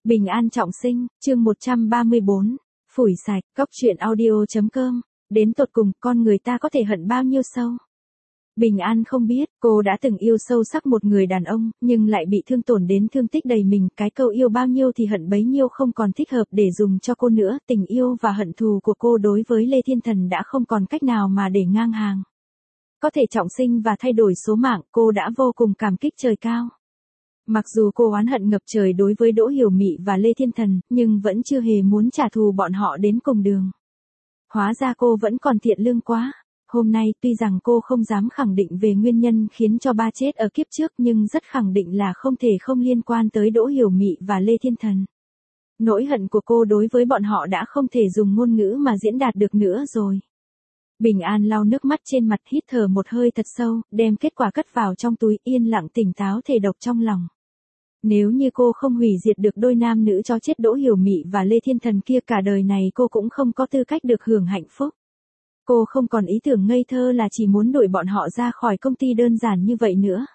Bình an trọng sinh, chương 134, phủi sạch, góc truyện audio.com, đến tột cùng con người ta có thể hận bao nhiêu sâu. Bình an không biết, cô đã từng yêu sâu sắc một người đàn ông, nhưng lại bị thương tổn đến thương tích đầy mình, cái câu yêu bao nhiêu thì hận bấy nhiêu không còn thích hợp để dùng cho cô nữa, tình yêu và hận thù của cô đối với Lê Thiên Thần đã không còn cách nào mà để ngang hàng. Có thể trọng sinh và thay đổi số mạng, cô đã vô cùng cảm kích trời cao. Mặc dù cô oán hận ngập trời đối với Đỗ Hiểu Mị và Lê Thiên Thần, nhưng vẫn chưa hề muốn trả thù bọn họ đến cùng đường. Hóa ra cô vẫn còn thiện lương quá. Hôm nay tuy rằng cô không dám khẳng định về nguyên nhân khiến cho ba chết ở kiếp trước nhưng rất khẳng định là không thể không liên quan tới Đỗ Hiểu Mị và Lê Thiên Thần. Nỗi hận của cô đối với bọn họ đã không thể dùng ngôn ngữ mà diễn đạt được nữa rồi. Bình an lau nước mắt trên mặt, hít thở một hơi thật sâu, đem kết quả cất vào trong túi, yên lặng tỉnh táo thề độc trong lòng. Nếu như cô không hủy diệt được đôi nam nữ cho chết Đỗ Hiểu Mị và Lê Thiên Thần kia, cả đời này cô cũng không có tư cách được hưởng hạnh phúc. Cô không còn ý tưởng ngây thơ là chỉ muốn đuổi bọn họ ra khỏi công ty đơn giản như vậy nữa.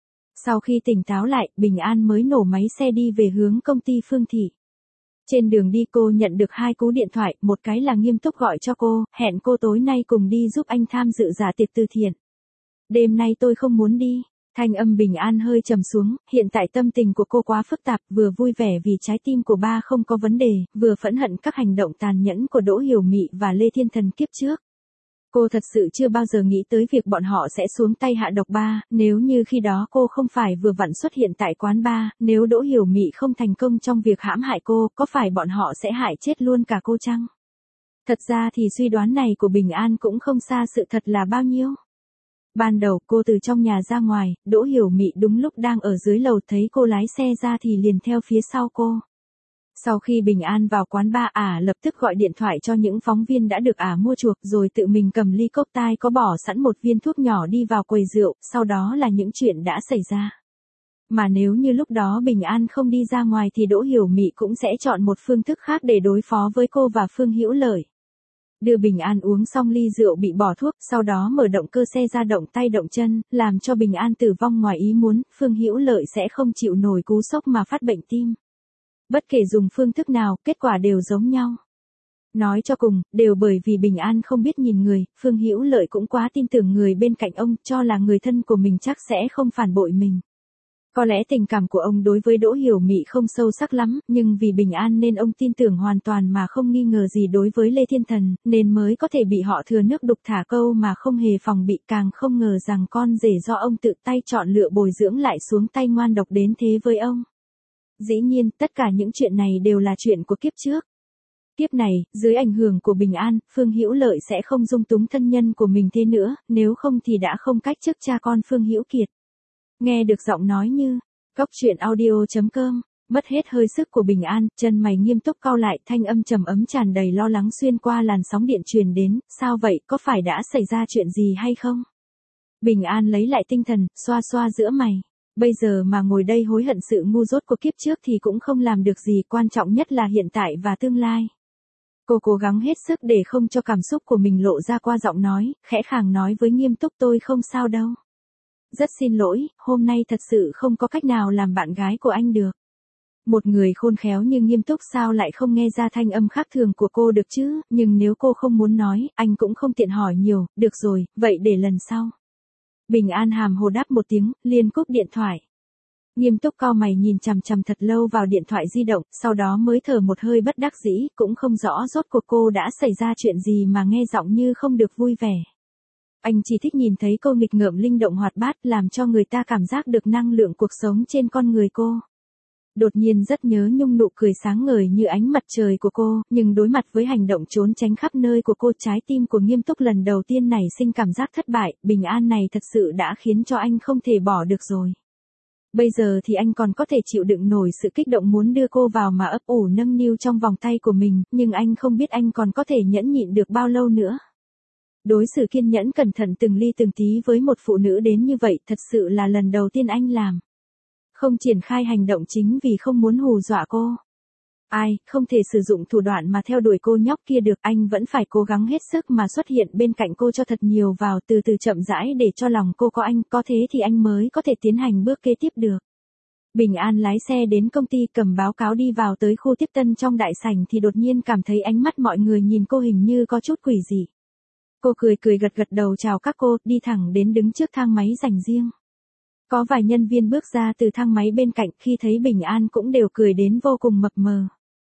Sau khi tỉnh táo lại, Bình An mới nổ máy xe đi về hướng công ty Phương Thị. Trên đường đi cô nhận được 2 cú điện thoại, một cái là Nghiêm Túc gọi cho cô, hẹn cô tối nay cùng đi giúp anh tham dự dạ tiệc từ thiện. Đêm nay tôi không muốn đi. Thanh âm Bình An hơi trầm xuống, hiện tại tâm tình của cô quá phức tạp, vừa vui vẻ vì trái tim của ba không có vấn đề, vừa phẫn hận các hành động tàn nhẫn của Đỗ Hiểu Mị và Lê Thiên Thần kiếp trước. Cô thật sự chưa bao giờ nghĩ tới việc bọn họ sẽ xuống tay hạ độc ba, nếu như khi đó cô không phải vừa vặn xuất hiện tại quán ba, nếu Đỗ Hiểu Mị không thành công trong việc hãm hại cô, có phải bọn họ sẽ hại chết luôn cả cô chăng? Thật ra thì suy đoán này của Bình An cũng không xa sự thật là bao nhiêu. Ban đầu cô từ trong nhà ra ngoài, Đỗ Hiểu Mị đúng lúc đang ở dưới lầu thấy cô lái xe ra thì liền theo phía sau cô. Sau khi Bình An vào quán ba, lập tức gọi điện thoại cho những phóng viên đã được mua chuộc, rồi tự mình cầm ly cốc tai có bỏ sẵn một viên thuốc nhỏ đi vào quầy rượu, sau đó là những chuyện đã xảy ra. Mà nếu như lúc đó Bình An không đi ra ngoài thì Đỗ Hiểu Mị cũng sẽ chọn một phương thức khác để đối phó với cô và Phương Hữu Lợi. Đưa Bình An uống xong ly rượu bị bỏ thuốc, sau đó mở động cơ xe ra động tay động chân, làm cho Bình An tử vong ngoài ý muốn, Phương Hữu Lợi sẽ không chịu nổi cú sốc mà phát bệnh tim. Bất kể dùng phương thức nào, kết quả đều giống nhau. Nói cho cùng, đều bởi vì Bình An không biết nhìn người, Phương Hữu Lợi cũng quá tin tưởng người bên cạnh ông, cho là người thân của mình chắc sẽ không phản bội mình. Có lẽ tình cảm của ông đối với Đỗ Hiểu Mị không sâu sắc lắm, nhưng vì Bình An nên ông tin tưởng hoàn toàn mà không nghi ngờ gì đối với Lê Thiên Thần, nên mới có thể bị họ thừa nước đục thả câu mà không hề phòng bị, càng không ngờ rằng con rể do ông tự tay chọn lựa bồi dưỡng lại xuống tay ngoan độc đến thế với ông. Dĩ nhiên, tất cả những chuyện này đều là chuyện của kiếp trước. Kiếp này, dưới ảnh hưởng của Bình An, Phương Hữu Lợi sẽ không dung túng thân nhân của mình thế nữa, nếu không thì đã không cách chức cha con Phương Hữu Kiệt. Nghe được giọng nói như, góc truyện audio.com, mất hết hơi sức của Bình An, chân mày nghiêm túc cau lại, thanh âm trầm ấm tràn đầy lo lắng xuyên qua làn sóng điện truyền đến, sao vậy, có phải đã xảy ra chuyện gì hay không? Bình An lấy lại tinh thần, xoa xoa giữa mày. Bây giờ mà ngồi đây hối hận sự ngu dốt của kiếp trước thì cũng không làm được gì, quan trọng nhất là hiện tại và tương lai. Cô cố gắng hết sức để không cho cảm xúc của mình lộ ra qua giọng nói, khẽ khàng nói với Nghiêm Túc, tôi không sao đâu. Rất xin lỗi, hôm nay thật sự không có cách nào làm bạn gái của anh được. Một người khôn khéo như Nghiêm Túc sao lại không nghe ra thanh âm khác thường của cô được chứ, nhưng nếu cô không muốn nói, anh cũng không tiện hỏi nhiều, được rồi, vậy để lần sau. Bình An hàm hồ đáp một tiếng, liền cúp điện thoại. Nghiêm Túc cau mày nhìn chằm chằm thật lâu vào điện thoại di động, sau đó mới thở một hơi bất đắc dĩ, cũng không rõ rốt cuộc cô đã xảy ra chuyện gì mà nghe giọng như không được vui vẻ. Anh chỉ thích nhìn thấy cô nghịch ngợm linh động hoạt bát, làm cho người ta cảm giác được năng lượng cuộc sống trên con người cô. Đột nhiên rất nhớ nhung nụ cười sáng ngời như ánh mặt trời của cô, nhưng đối mặt với hành động trốn tránh khắp nơi của cô, trái tim của Nghiêm Túc lần đầu tiên nảy sinh cảm giác thất bại, Bình An này thật sự đã khiến cho anh không thể bỏ được rồi. Bây giờ thì anh còn có thể chịu đựng nổi sự kích động muốn đưa cô vào mà ấp ủ nâng niu trong vòng tay của mình, nhưng anh không biết anh còn có thể nhẫn nhịn được bao lâu nữa. Đối xử kiên nhẫn cẩn thận từng ly từng tí với một phụ nữ đến như vậy thật sự là lần đầu tiên anh làm. Không triển khai hành động chính vì không muốn hù dọa cô. Không thể sử dụng thủ đoạn mà theo đuổi cô nhóc kia được, anh vẫn phải cố gắng hết sức mà xuất hiện bên cạnh cô cho thật nhiều vào, từ từ chậm rãi để cho lòng cô có anh, có thế thì anh mới có thể tiến hành bước kế tiếp được. Bình An lái xe đến công ty cầm báo cáo đi vào tới khu tiếp tân trong đại sảnh thì đột nhiên cảm thấy ánh mắt mọi người nhìn cô hình như có chút quỷ dị. Cô cười cười gật gật đầu chào các cô, đi thẳng đến đứng trước thang máy dành riêng. Có vài nhân viên bước ra từ thang máy bên cạnh, khi thấy Bình An cũng đều cười đến vô cùng mập mờ.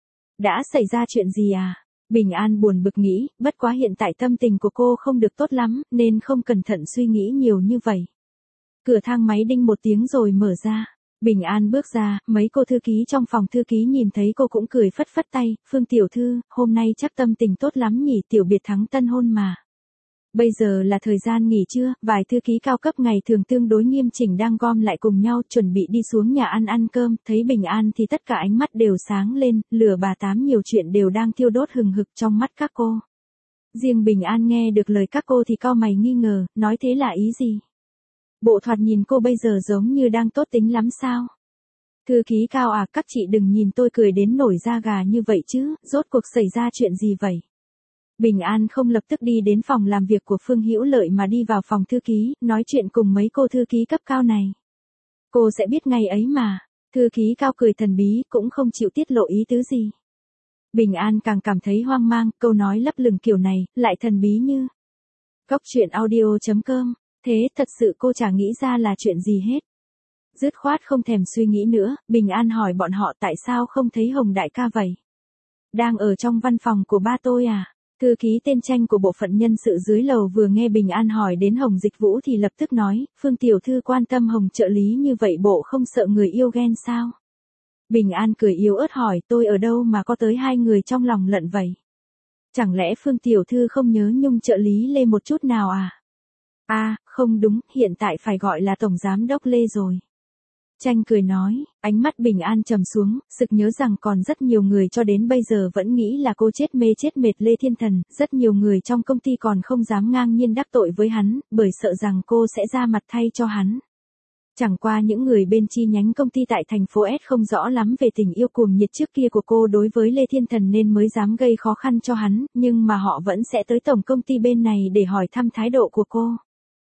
Đã xảy ra chuyện gì à? Bình An buồn bực nghĩ, bất quá hiện tại tâm tình của cô không được tốt lắm, nên không cẩn thận suy nghĩ nhiều như vậy. Cửa thang máy đinh một tiếng rồi mở ra. Bình An bước ra, mấy cô thư ký trong phòng thư ký nhìn thấy cô cũng cười phất phất tay, Phương tiểu thư, hôm nay chắc tâm tình tốt lắm nhỉ, tiểu biệt thắng tân hôn mà. Bây giờ là thời gian nghỉ trưa, vài thư ký cao cấp ngày thường tương đối nghiêm chỉnh đang gom lại cùng nhau chuẩn bị đi xuống nhà ăn cơm, thấy Bình An thì tất cả ánh mắt đều sáng lên, lửa bà tám nhiều chuyện đều đang thiêu đốt hừng hực trong mắt các cô. Riêng Bình An nghe được lời các cô thì cau mày nghi ngờ, nói thế là ý gì? Bộ thoạt nhìn cô bây giờ giống như đang tốt tính lắm sao? Thư ký cao à, các chị đừng nhìn tôi cười đến nổi da gà như vậy chứ, rốt cuộc xảy ra chuyện gì vậy? Bình An không lập tức đi đến phòng làm việc của Phương Hữu Lợi mà đi vào phòng thư ký, nói chuyện cùng mấy cô thư ký cấp cao này. Cô sẽ biết ngày ấy mà. Thư ký cao cười thần bí, cũng không chịu tiết lộ ý tứ gì. Bình An càng cảm thấy hoang mang, câu nói lấp lửng kiểu này, lại thần bí như. Góc truyện audio.com, thế thật sự cô chả nghĩ ra là chuyện gì hết. Dứt khoát không thèm suy nghĩ nữa, Bình An hỏi bọn họ tại sao không thấy Hồng đại ca vậy. Đang ở trong văn phòng của ba tôi à? Thư ký tên Tranh của bộ phận nhân sự dưới lầu vừa nghe Bình An hỏi đến Hồng Dịch Vũ thì lập tức nói, Phương tiểu thư quan tâm Hồng trợ lý như vậy bộ không sợ người yêu ghen sao? Bình An cười yếu ớt hỏi, tôi ở đâu mà có tới hai người trong lòng lận vậy? Chẳng lẽ Phương tiểu thư không nhớ Nhung trợ lý Lê một chút nào à? À, không đúng, hiện tại phải gọi là Tổng Giám đốc Lê rồi. Tranh cười nói, ánh mắt Bình An trầm xuống, sực nhớ rằng còn rất nhiều người cho đến bây giờ vẫn nghĩ là cô chết mê chết mệt Lê Thiên Thần, rất nhiều người trong công ty còn không dám ngang nhiên đắc tội với hắn, bởi sợ rằng cô sẽ ra mặt thay cho hắn. Chẳng qua những người bên chi nhánh công ty tại thành phố S không rõ lắm về tình yêu cuồng nhiệt trước kia của cô đối với Lê Thiên Thần nên mới dám gây khó khăn cho hắn, nhưng mà họ vẫn sẽ tới tổng công ty bên này để hỏi thăm thái độ của cô.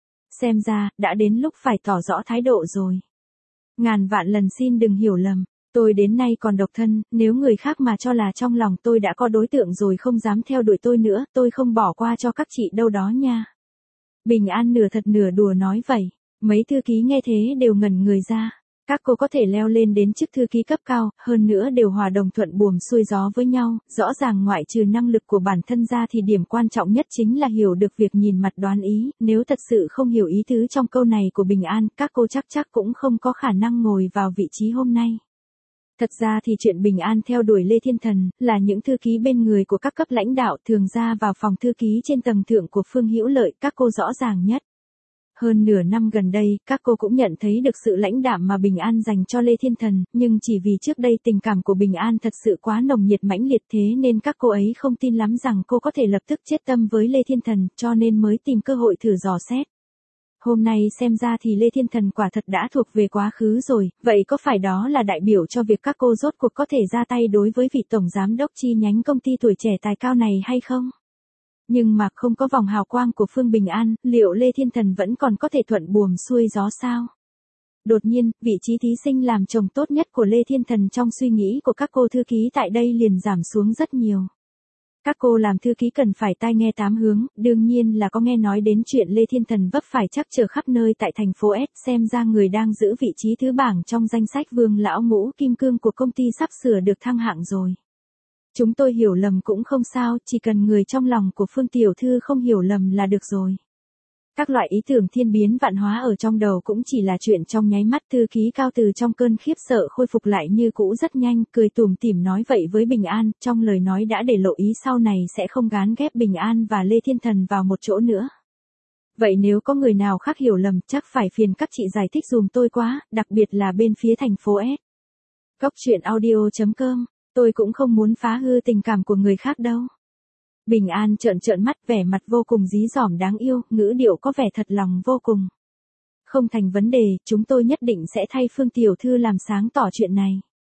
Xem ra, đã đến lúc phải tỏ rõ thái độ rồi. Ngàn vạn lần xin đừng hiểu lầm, tôi đến nay còn độc thân, nếu người khác mà cho là trong lòng tôi đã có đối tượng rồi không dám theo đuổi tôi nữa, tôi không bỏ qua cho các chị đâu đó nha. Bình An nửa thật nửa đùa nói vậy, mấy thư ký nghe thế đều ngẩn người ra. Các cô có thể leo lên đến chức thư ký cấp cao, hơn nữa đều hòa đồng thuận buồm xuôi gió với nhau, rõ ràng ngoại trừ năng lực của bản thân ra thì điểm quan trọng nhất chính là hiểu được việc nhìn mặt đoán ý, nếu thật sự không hiểu ý tứ trong câu này của Bình An, các cô chắc cũng không có khả năng ngồi vào vị trí hôm nay. Thật ra thì chuyện Bình An theo đuổi Lê Thiên Thần, là những thư ký bên người của các cấp lãnh đạo thường ra vào phòng thư ký trên tầng thượng của Phương Hữu Lợi, các cô rõ ràng nhất. Hơn nửa năm gần đây, các cô cũng nhận thấy được sự lãnh đạm mà Bình An dành cho Lê Thiên Thần, nhưng chỉ vì trước đây tình cảm của Bình An thật sự quá nồng nhiệt mãnh liệt thế nên các cô ấy không tin lắm rằng cô có thể lập tức chết tâm với Lê Thiên Thần, cho nên mới tìm cơ hội thử dò xét. Hôm nay xem ra thì Lê Thiên Thần quả thật đã thuộc về quá khứ rồi, vậy có phải đó là đại biểu cho việc các cô rốt cuộc có thể ra tay đối với vị tổng giám đốc chi nhánh công ty tuổi trẻ tài cao này hay không? Nhưng mà không có vòng hào quang của Phương Bình An, liệu Lê Thiên Thần vẫn còn có thể thuận buồm xuôi gió sao? Đột nhiên, vị trí thí sinh làm chồng tốt nhất của Lê Thiên Thần trong suy nghĩ của các cô thư ký tại đây liền giảm xuống rất nhiều. Các cô làm thư ký cần phải tai nghe tám hướng, đương nhiên là có nghe nói đến chuyện Lê Thiên Thần vấp phải trắc trở khắp nơi tại thành phố S, xem ra người đang giữ vị trí thứ bảng trong danh sách vương lão ngũ kim cương của công ty sắp sửa được thăng hạng rồi. Chúng tôi hiểu lầm cũng không sao, chỉ cần người trong lòng của Phương tiểu thư không hiểu lầm là được rồi. Các loại ý tưởng thiên biến vạn hóa ở trong đầu cũng chỉ là chuyện trong nháy mắt, thư ký cao từ trong cơn khiếp sợ khôi phục lại như cũ rất nhanh, cười tủm tỉm nói vậy với Bình An, trong lời nói đã để lộ ý sau này sẽ không gán ghép Bình An và Lê Thiên Thần vào một chỗ nữa. Vậy nếu có người nào khác hiểu lầm chắc phải phiền các chị giải thích dùm tôi quá, đặc biệt là bên phía thành phố S. Góc truyện audio.com, tôi cũng không muốn phá hư tình cảm của người khác đâu. Bình An trợn mắt vẻ mặt vô cùng dí dỏm đáng yêu, ngữ điệu có vẻ thật lòng vô cùng. Không thành vấn đề, chúng tôi nhất định sẽ thay Phương tiểu thư làm sáng tỏ chuyện này.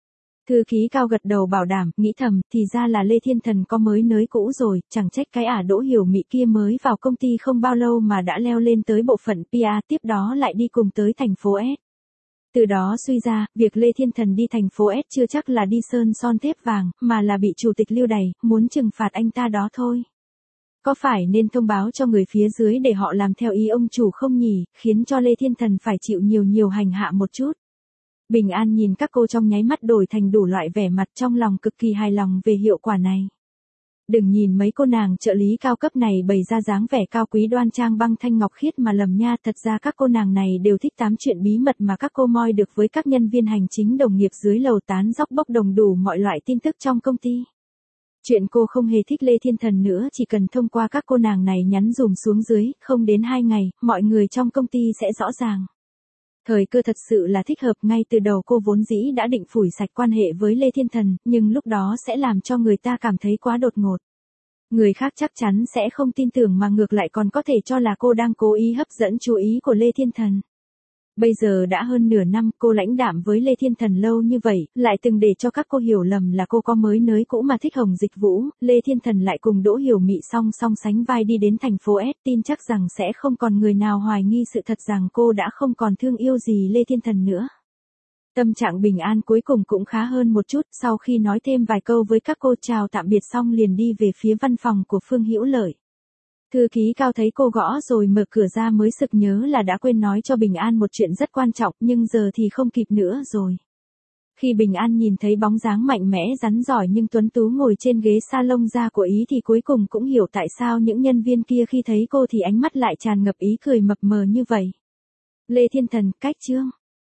Thư ký cao gật đầu bảo đảm, nghĩ thầm, thì ra là Lê Thiên Thần có mới nới cũ rồi, chẳng trách cái Đỗ Hiểu Mị kia mới vào công ty không bao lâu mà đã leo lên tới bộ phận PR, tiếp đó lại đi cùng tới thành phố S. Từ đó suy ra, việc Lê Thiên Thần đi thành phố S chưa chắc là đi sơn son thép vàng, mà là bị chủ tịch lưu đày, muốn trừng phạt anh ta đó thôi. Có phải nên thông báo cho người phía dưới để họ làm theo ý ông chủ không nhỉ, khiến cho Lê Thiên Thần phải chịu nhiều hành hạ một chút. Bình An nhìn các cô trong nháy mắt đổi thành đủ loại vẻ mặt, trong lòng cực kỳ hài lòng về hiệu quả này. Đừng nhìn mấy cô nàng trợ lý cao cấp này bày ra dáng vẻ cao quý đoan trang băng thanh ngọc khiết mà lầm nha, thật ra các cô nàng này đều thích tám chuyện bí mật mà các cô moi được với các nhân viên hành chính đồng nghiệp dưới lầu, tán dóc bốc đồng đủ mọi loại tin tức trong công ty. Chuyện cô không hề thích Lê Thiên Thần nữa, chỉ cần thông qua các cô nàng này nhắn dùm xuống dưới, không đến 2 ngày, mọi người trong công ty sẽ rõ ràng. Thời cơ thật sự là thích hợp, ngay từ đầu cô vốn dĩ đã định phủi sạch quan hệ với Lê Thiên Thần, nhưng lúc đó sẽ làm cho người ta cảm thấy quá đột ngột. Người khác chắc chắn sẽ không tin tưởng mà ngược lại còn có thể cho là cô đang cố ý hấp dẫn chú ý của Lê Thiên Thần. Bây giờ đã hơn nửa năm cô lãnh đạm với Lê Thiên Thần lâu như vậy, lại từng để cho các cô hiểu lầm là cô có mới nới cũ mà thích Hồng Dịch Vũ, Lê Thiên Thần lại cùng Đỗ Hiểu Mị song sánh vai đi đến thành phố S, tin chắc rằng sẽ không còn người nào hoài nghi sự thật rằng cô đã không còn thương yêu gì Lê Thiên Thần nữa. Tâm trạng Bình An cuối cùng cũng khá hơn một chút, sau khi nói thêm vài câu với các cô chào tạm biệt xong liền đi về phía văn phòng của Phương Hữu Lợi. Thư ký Cao thấy cô gõ rồi mở cửa ra mới sực nhớ là đã quên nói cho Bình An một chuyện rất quan trọng, nhưng giờ thì không kịp nữa rồi. Khi Bình An nhìn thấy bóng dáng mạnh mẽ rắn giỏi nhưng tuấn tú ngồi trên ghế salon da của Ý thì cuối cùng cũng hiểu tại sao những nhân viên kia khi thấy cô thì ánh mắt lại tràn ngập ý cười mập mờ như vậy. Lê Thiên Thần, cách chương.